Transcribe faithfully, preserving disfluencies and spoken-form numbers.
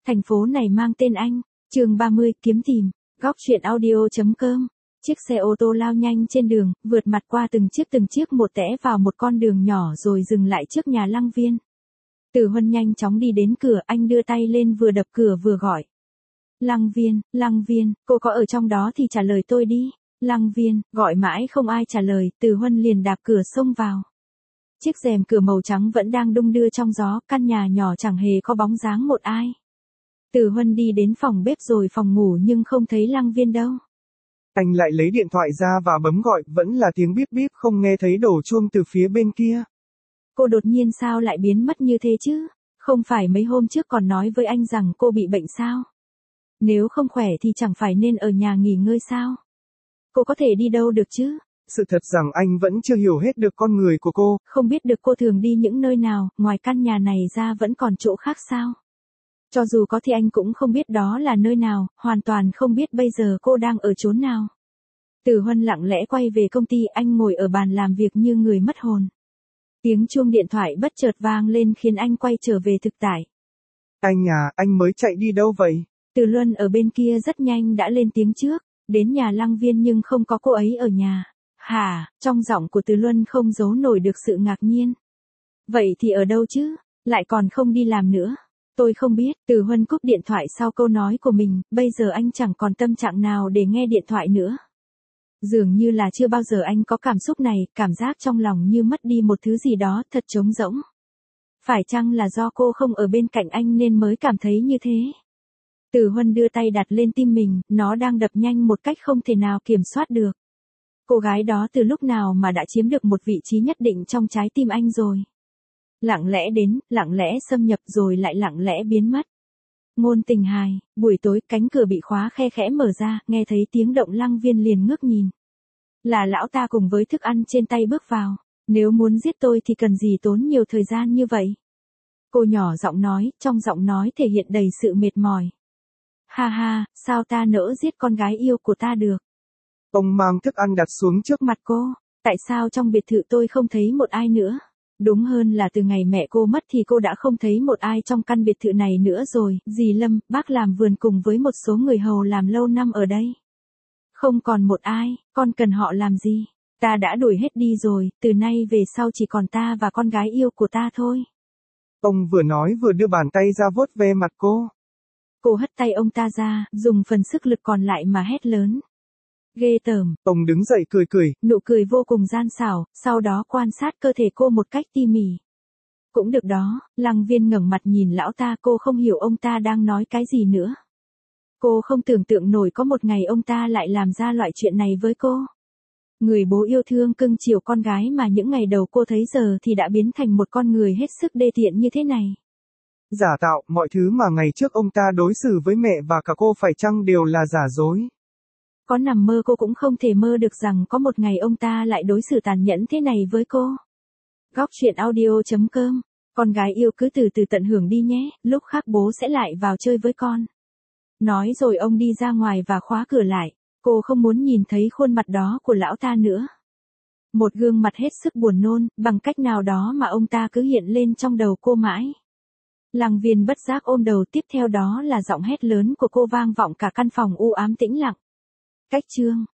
Thành phố này mang tên anh. Chương ba mươi, kiếm tìm. Góc truyện audio chấm com. Chiếc xe ô tô lao nhanh trên đường, vượt mặt qua từng chiếc từng chiếc một tẽ vào một con đường nhỏ rồi dừng lại trước nhà Lăng Viên. Từ Huân nhanh chóng đi đến cửa, anh đưa tay lên vừa đập cửa vừa gọi. Lăng Viên, Lăng Viên, cô có ở trong đó thì trả lời tôi đi. Lăng Viên, gọi mãi không ai trả lời, Từ Huân liền đạp cửa xông vào. Chiếc rèm cửa màu trắng vẫn đang đung đưa trong gió, căn nhà nhỏ chẳng hề có bóng dáng một ai. Từ Huân đi đến phòng bếp rồi phòng ngủ nhưng không thấy Lăng Viên đâu. Anh lại lấy điện thoại ra và bấm gọi, vẫn là tiếng bíp bíp, không nghe thấy đổ chuông từ phía bên kia. Cô đột nhiên sao lại biến mất như thế chứ? Không phải mấy hôm trước còn nói với anh rằng cô bị bệnh sao? Nếu không khỏe thì chẳng phải nên ở nhà nghỉ ngơi sao? Cô có thể đi đâu được chứ? Sự thật rằng anh vẫn chưa hiểu hết được con người của cô. Không biết được cô thường đi những nơi nào, ngoài căn nhà này ra vẫn còn chỗ khác sao? Cho dù có thì anh cũng không biết đó là nơi nào, hoàn toàn không biết bây giờ cô đang ở chốn nào. Từ Huân lặng lẽ quay về công ty, anh ngồi ở bàn làm việc như người mất hồn. Tiếng chuông điện thoại bất chợt vang lên khiến anh quay trở về thực tại. Anh à, anh mới chạy đi đâu vậy? Từ Luân ở bên kia rất nhanh đã lên tiếng trước, đến nhà Lăng Viên nhưng không có cô ấy ở nhà. Hả, trong giọng của Từ Luân không giấu nổi được sự ngạc nhiên. Vậy thì ở đâu chứ, lại còn không đi làm nữa. Tôi không biết, Từ Huân cúp điện thoại sau câu nói của mình, bây giờ anh chẳng còn tâm trạng nào để nghe điện thoại nữa. Dường như là chưa bao giờ anh có cảm xúc này, cảm giác trong lòng như mất đi một thứ gì đó thật trống rỗng. Phải chăng là do cô không ở bên cạnh anh nên mới cảm thấy như thế? Từ Huân đưa tay đặt lên tim mình, nó đang đập nhanh một cách không thể nào kiểm soát được. Cô gái đó từ lúc nào mà đã chiếm được một vị trí nhất định trong trái tim anh rồi. Lặng lẽ đến, lặng lẽ xâm nhập rồi lại lặng lẽ biến mất. Ngôn tình hài, buổi tối cánh cửa bị khóa khe khẽ mở ra, nghe thấy tiếng động Lăng Viên liền ngước nhìn. Là lão ta cùng với thức ăn trên tay bước vào. Nếu muốn giết tôi thì cần gì tốn nhiều thời gian như vậy? Cô nhỏ giọng nói, trong giọng nói thể hiện đầy sự mệt mỏi. Ha ha, sao ta nỡ giết con gái yêu của ta được? Ông mang thức ăn đặt xuống trước mặt cô. Tại sao trong biệt thự tôi không thấy một ai nữa? Đúng hơn là từ ngày mẹ cô mất thì cô đã không thấy một ai trong căn biệt thự này nữa rồi. Dì Lâm, bác làm vườn cùng với một số người hầu làm lâu năm ở đây. Không còn một ai, con cần họ làm gì? Ta đã đuổi hết đi rồi, từ nay về sau chỉ còn ta và con gái yêu của ta thôi. Ông vừa nói vừa đưa bàn tay ra vuốt ve mặt cô. Cô hất tay ông ta ra, dùng phần sức lực còn lại mà hét lớn. Ghê tởm. Ông đứng dậy cười cười. Nụ cười vô cùng gian xảo, sau đó quan sát cơ thể cô một cách tỉ mỉ. Cũng được đó, Lăng Viên ngẩng mặt nhìn lão ta, cô không hiểu ông ta đang nói cái gì nữa. Cô không tưởng tượng nổi có một ngày ông ta lại làm ra loại chuyện này với cô. Người bố yêu thương cưng chiều con gái mà những ngày đầu cô thấy giờ thì đã biến thành một con người hết sức đê tiện như thế này. Giả tạo, mọi thứ mà ngày trước ông ta đối xử với mẹ và cả cô phải chăng đều là giả dối. Có nằm mơ cô cũng không thể mơ được rằng có một ngày ông ta lại đối xử tàn nhẫn thế này với cô. Góc truyện audio chấm com. Con gái yêu cứ từ từ tận hưởng đi nhé, lúc khác bố sẽ lại vào chơi với con. Nói rồi ông đi ra ngoài và khóa cửa lại. Cô không muốn nhìn thấy khuôn mặt đó của lão ta nữa. Một gương mặt hết sức buồn nôn, bằng cách nào đó mà ông ta cứ hiện lên trong đầu cô mãi. Lăng Viên bất giác ôm đầu, tiếp theo đó là giọng hét lớn của cô vang vọng cả căn phòng u ám tĩnh lặng. Cách chương